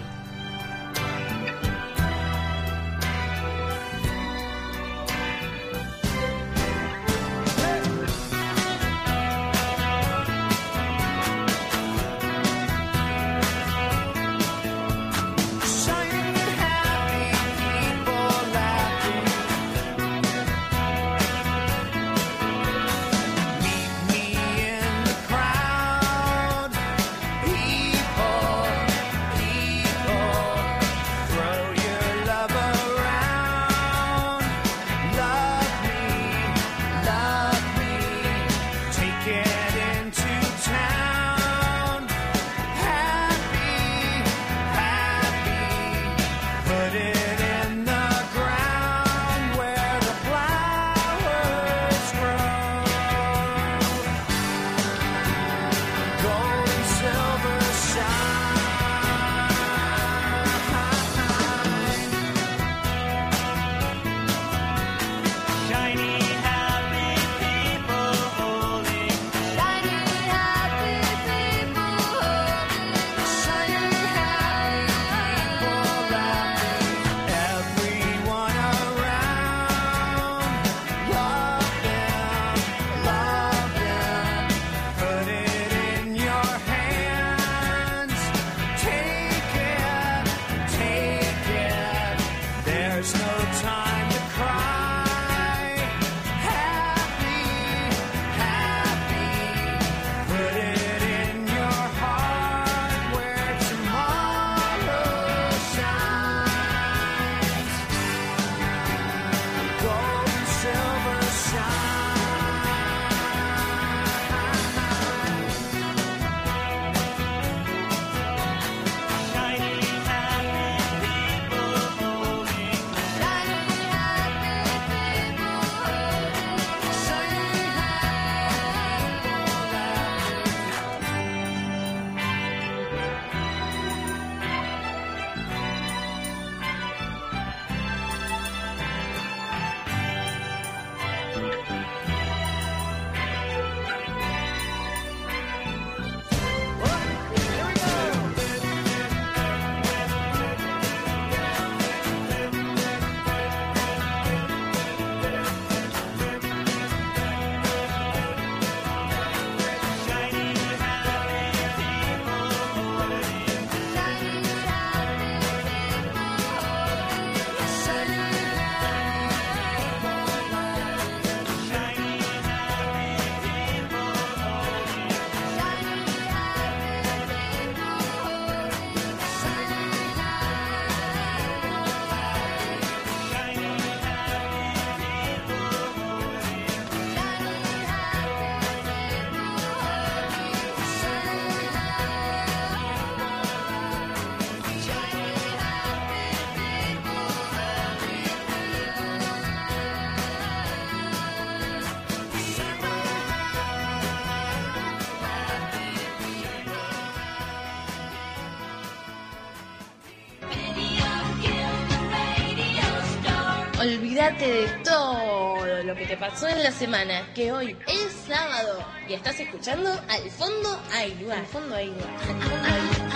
Olvídate de todo lo que te pasó en la semana, que hoy es sábado. Y estás escuchando Al Fondo Hay Lugar. Al Fondo Hay Lugar. Al Fondo Hay Lugar.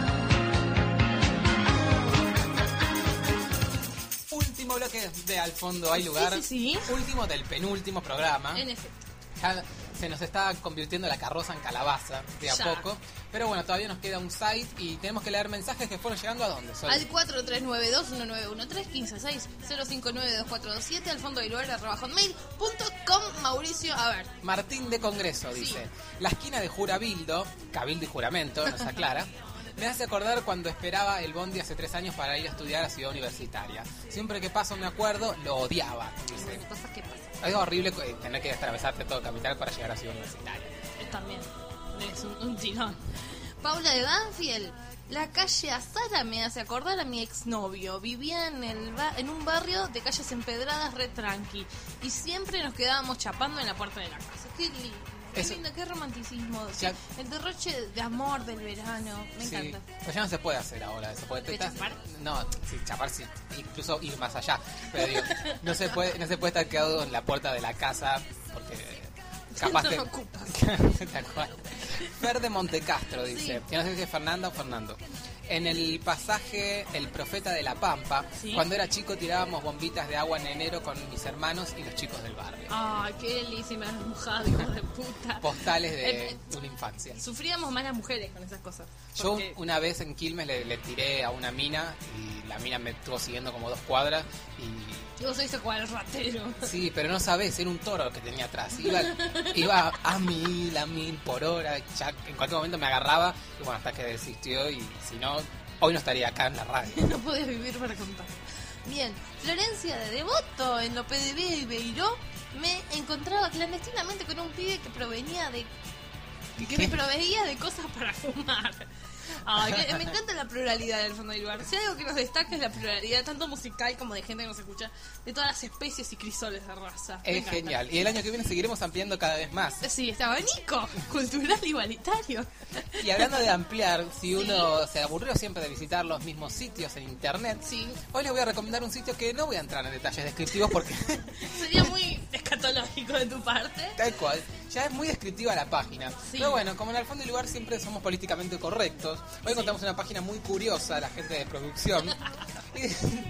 Último bloque de Al Fondo Hay Lugar. Sí, sí, sí. Último del penúltimo programa. En efecto. Ya se nos está convirtiendo la carroza en calabaza de a Ya. poco. Pero bueno, todavía nos queda un site y tenemos que leer mensajes que fueron llegando a dónde. Sol? Al cuatro tres nueve dos uno nueve uno tres uno cinco seis cero cinco nueve dos cuatro dos siete al fondo del lugar arroba hotmail punto com. Mauricio, a ver. Martín de Congreso dice: la esquina de Jurabildo, Cabildo y Juramento, nos aclara, me hace acordar cuando esperaba el bondi hace tres años para ir a estudiar a Ciudad Universitaria. Siempre que paso me acuerdo, lo odiaba. Dice. Cosas que pasan. Es horrible eh, tener que atravesarte todo Capital para llegar a Ciudad Universitaria. Es también. Es un, un tirón. Paula de Banfield. La calle Azara me hace acordar a mi exnovio. Vivía en el ba- en un barrio de calles empedradas re tranqui. Y siempre nos quedábamos chapando en la puerta de la casa. Qué lindo. Qué Eso- lindo, qué romanticismo. Ya- El derroche de amor del verano. Me Sí, encanta. pues ya no se puede hacer ahora eso. Porque te ¿De estás- chapar? No, sí, chapar sí, incluso ir más allá. Pero digo, no se puede, no se puede estar quedado en la puerta de la casa porque capaz No te... ocupas. Tal cual. Fer de Montecastro dice, que no sé si es Fernanda o Fernando. En el pasaje El Profeta de la Pampa, Sí. cuando era chico tirábamos bombitas de agua en enero con mis hermanos y los chicos del barrio. Ay, qué lindísima mojada, hijo de puta. Postales de Eh, una infancia. Sufríamos más las mujeres con esas cosas. Yo Porque- una vez en Quilmes le, le tiré a una mina y la mina me estuvo siguiendo como dos cuadras y... Y vos oíste cual ratero. Sí, pero no sabés, era un toro que tenía atrás. Iba, iba a mil, a mil por hora. Ya en cualquier momento me agarraba y bueno, hasta que desistió y si no, hoy no estaría acá en la radio. No podés vivir para contar. Bien, Florencia de Devoto, en Lope de Vega y Beiró, me encontraba clandestinamente con un pibe que provenía de... que me proveía de cosas para fumar. Ay, que- me encanta la pluralidad del fondo del lugar. Si hay algo que nos destaca es la pluralidad, tanto musical como de gente que nos escucha, de todas las especies y crisoles de raza. Me Es encanta. genial. Y el año que viene seguiremos ampliando cada vez más. Sí, está abanico, cultural igualitario. Y hablando de ampliar, si uno se aburrió siempre de visitar los mismos sitios en internet, hoy les voy a recomendar un sitio que no voy a entrar en detalles descriptivos porque Sería muy escatológico de tu parte. tal cual, ya es muy descriptiva la página. Sí. Pero bueno, como en el fondo del lugar siempre somos políticamente correctos, hoy encontramos una página muy curiosa, la gente de producción. Y-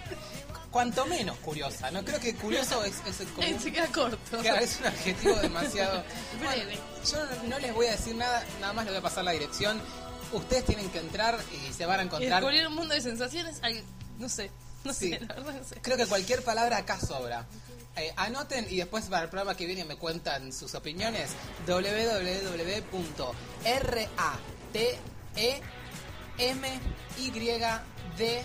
Cuanto menos curiosa, ¿no? Creo que curioso es, es como... Eh, Se queda corto. Claro, es un adjetivo demasiado... Breve. Bueno, yo no, no les voy a decir nada, nada más les voy a pasar la dirección. Ustedes tienen que entrar y se van a Y encontrar... descubrir un mundo de sensaciones, ay, no sé, no Sí. sé, la verdad no sé. Creo que cualquier palabra acá sobra. Eh, anoten y después para el programa que viene me cuentan sus opiniones. w w w punto r a t e m y d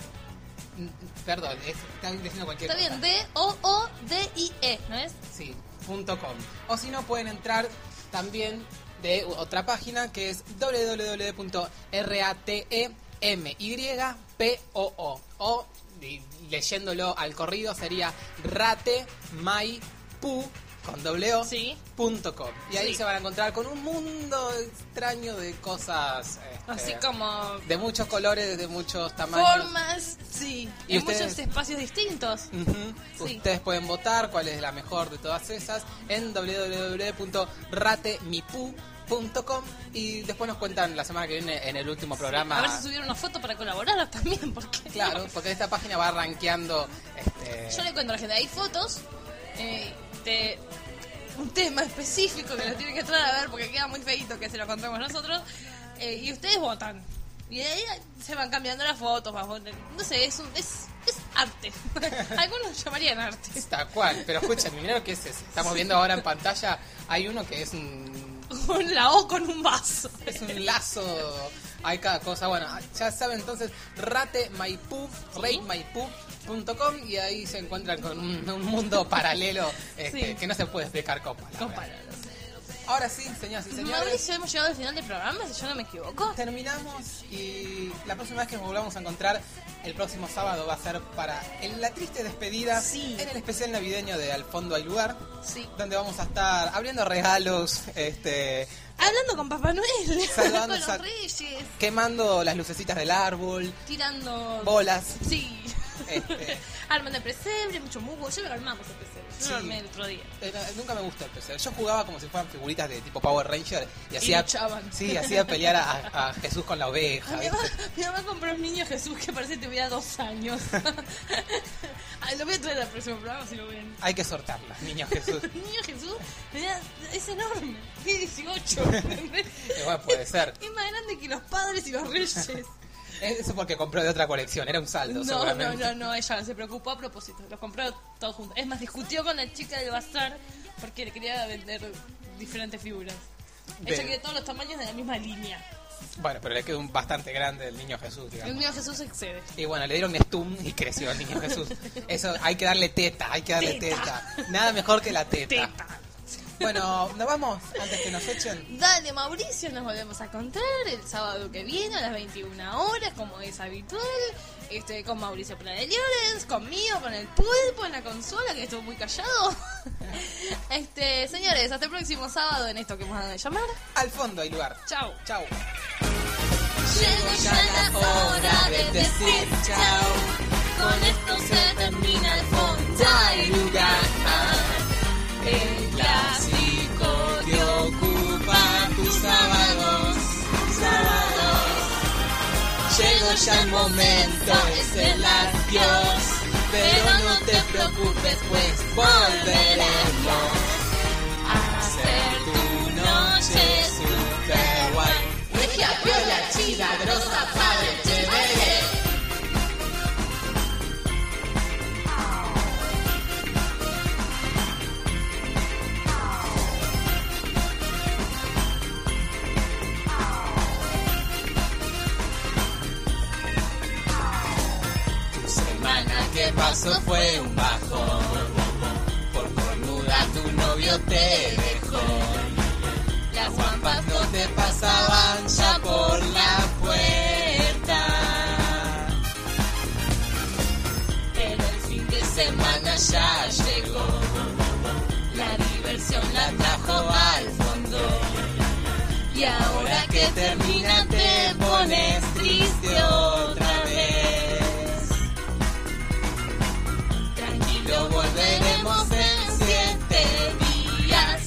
Perdón, es- está diciendo cualquier Está cosa. bien, D O O D I E, ¿no es? Sí, punto com. O si no, pueden entrar también de otra página que es w w w punto r a t e m y p o o. O, y leyéndolo al corrido, sería ratemaipu con doble o, punto com. Y ahí Sí. se van a encontrar con un mundo extraño de cosas este, Así como de muchos colores, de muchos tamaños. formas, sí, ¿Y en ustedes? muchos espacios distintos. Ujú. Sí. Ustedes pueden votar cuál es la mejor de todas esas en w w w punto ratemipu punto com y después nos cuentan la semana que viene en el último programa. A ver si subieron una foto para colaborar también, porque Claro, porque esta página va rankeando este, yo le cuento a la gente, hay fotos eh, de un tema específico que lo tienen que entrar a ver porque queda muy feito que se lo contamos nosotros eh, y ustedes votan. Y de ahí se van cambiando las fotos, vamos, no sé, es un, es, es arte. Algunos llamarían arte. tal cual, pero escuchen, primero que es ese. Estamos viendo ahora en pantalla, hay uno que es un Un la O con un vaso. es un lazo, hay cada cosa. Bueno, ya saben entonces, ratemaipu, ratemaipu punto com y ahí se encuentran con un, un mundo paralelo este, Sí. que no se puede explicar con palabras. Ahora sí, señoras y señores, Mauricio, hemos llegado al final del programa, si yo no me equivoco. terminamos y la próxima vez que nos volvamos a encontrar el próximo sábado va a ser para el- la triste despedida en el especial navideño de Al Fondo Hay Lugar, donde vamos a estar abriendo regalos, este, Hablando con Papá Noel, Saludando con los a- reyes, quemando las lucecitas del árbol, tirando... bolas. Sí. Este, Arman el pesebre, mucho mugo. Yo lo armamos el pesebre. Yo Sí. lo armé el otro día. eh, no, nunca me gustó el pesebre. Yo jugaba como si fueran figuritas de tipo Power Ranger y Y hacía, luchaban. sí, hacía pelear a, a Jesús con la oveja. Mi ¿viste? mamá, mi mamá compró un niño Jesús que parece que tuviera dos años. Ay, lo voy a traer al próximo programa si lo ven. Hay que sortarla, niño Jesús. El niño Jesús mira, es enorme, tiene dieciocho. ¿entendés? Igual puede ser. Es más grande que los padres y los reyes. Eso porque compró de otra colección, era un saldo No, no, seguramente. no, no, ella se preocupó a propósito, los compró todos juntos. Es más, discutió con la chica del bazar porque le quería vender diferentes figuras. Ella Bien. quería todos los tamaños de la misma línea. Bueno, pero le quedó un bastante grande el niño Jesús, El digamos. niño Jesús excede. Y bueno, le dieron stun y creció el niño Jesús. Eso, hay que darle teta, hay que darle teta. Teta. Nada mejor que la teta. Teta. Bueno, ¿nos vamos antes que nos echen? Dale, Mauricio, nos volvemos a encontrar el sábado que viene a las veintiuna horas, como es habitual. Este, con Mauricio Pradeliores, conmigo, con el pulpo en la consola, que estuvo muy callado. Este, señores, hasta el próximo sábado en esto que hemos dado de llamar. Al fondo hay lugar. Chao. Chao. Llegó ya la hora de decir chao. Con esto se termina el fondo. Hay lugar. El clásico que ocupa tus sábados. Sábados. Llegó ya el momento, es el adiós. Pero no te preocupes, pues volveremos a hacer tu noche super guay. Regia, piola, chida, grosa, padre, chévere. Tu semana que pasó fue un bajón. Por cornuda tu novio te dejó. Las guampas no te pasaban ya por la puerta. Pero el fin de semana ya llegó. La diversión la trajo al fondo. Y ahora que termina te pones triste otra vez. Tranquilo, volveremos en siete días.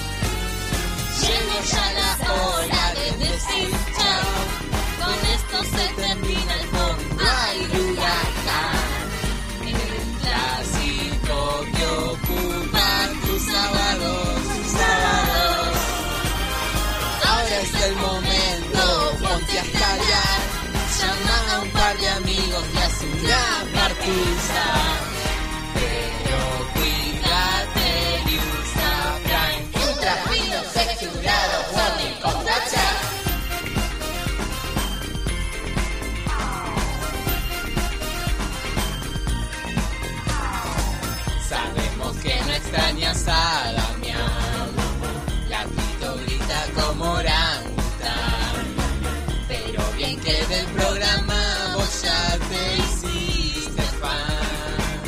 Llegó ya la hora de decir chao. Con esto se termina el fondo. Hay lugar. El clásico que ocupa tus sábados. Sábados. Ahora es el momento, ponte a estallar. Llama a un par de amigos y haz una partiza. Pero cuídate y usa Prime. Ultra fino, texturado, warning con tacha. Sabemos que no extrañas a Damián. La Tito grita como orangután. Pero bien que del programa vos ya te hiciste fan.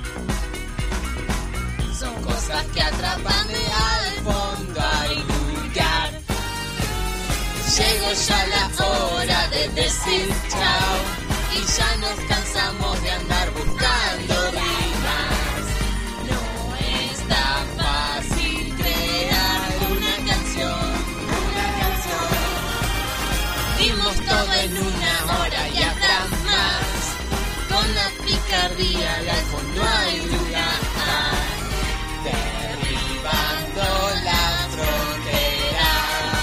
Son cosas que atrapan de al fondo hay lugar. Llegó ya la hora de decir chao. Y ya nos cansamos de andar buscando rimas. No es tan fácil crear una canción. Una canción. Dimos todo en una hora y habrá más. Con la picardía al fondo hay lugar. Derribando la frontera.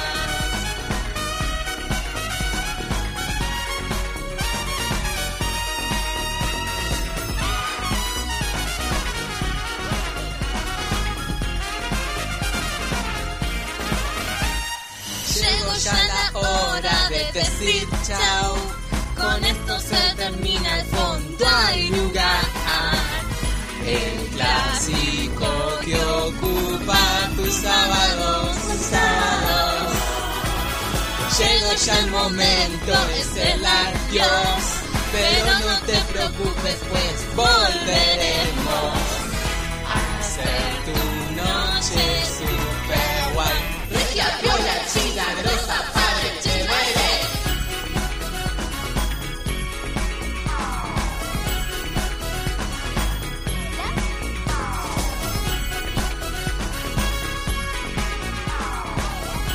Llegó ya la hora de decir chao. Con esto se termina el fondo. Hay lugar. El clásico que ocupa tus sábados. Sábados. Llegó ya el momento, es el adiós. Pero no te preocupes, pues volveremos a hacer tu noche super guay. Regia, piola, chida, grosa, padre, chévere.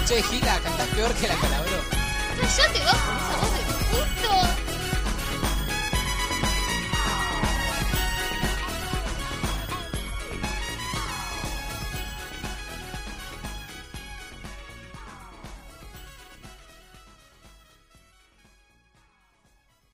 Che, Gila, cantás peor que la Calabró. Cállate vos con esa voz de